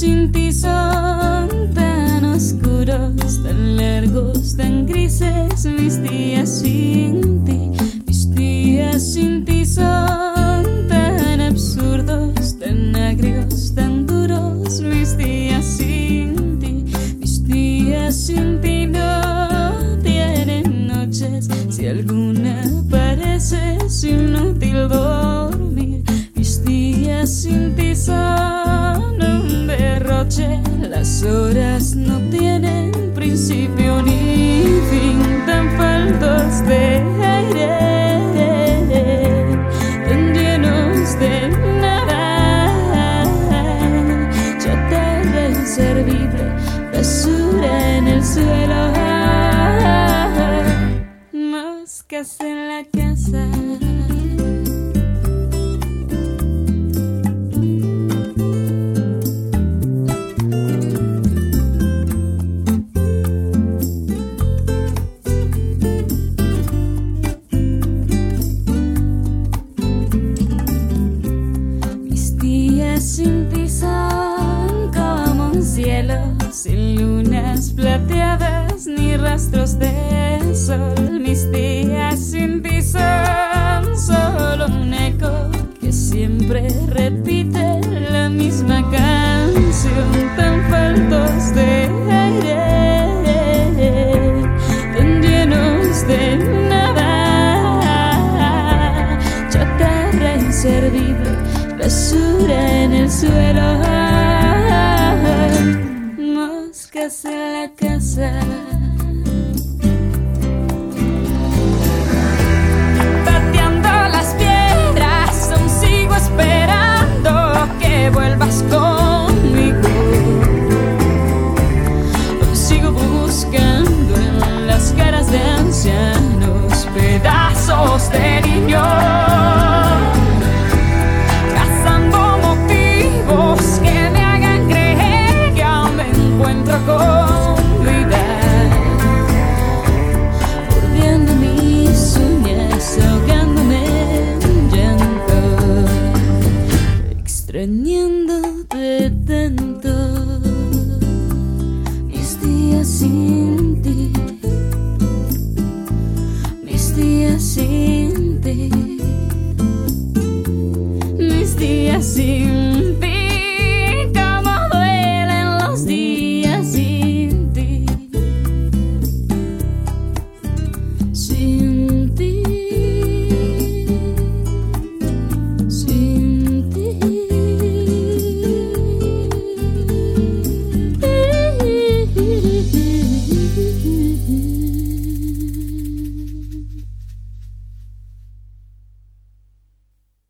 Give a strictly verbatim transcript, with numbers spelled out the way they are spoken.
sin ti son tan oscuros, tan largos, tan grises. Mis días sin ti, mis días sin ti son tan absurdos, tan agrios, tan duros. Mis días sin ti, mis días sin ti no tienen noches. Si alguna parece es inútil dormir. Mis días sin ti son un derroche. Las horas no tienen principio ni fin, tan faltos de aire, tan llenos de nada. Chatarra inservible, basura en el suelo, moscas en la casa. Sin ti son como un cielo sin lunas plateadas ni rastros de sol. Mis días sin ti son solo un eco que siempre repite la misma canción, tan faltos de aire, tan llenos de nada. Chatarra inservible, basura en el suelo, moscas en la casa. Pateando las piedras, aún sigo esperando que vuelvas conmigo. Aún sigo buscando en las caras de ancianos pedazos de niños. Que me hagan creer que aún me encuentro con vida, mordiendo mis uñas, ahogándome en llanto, extrañando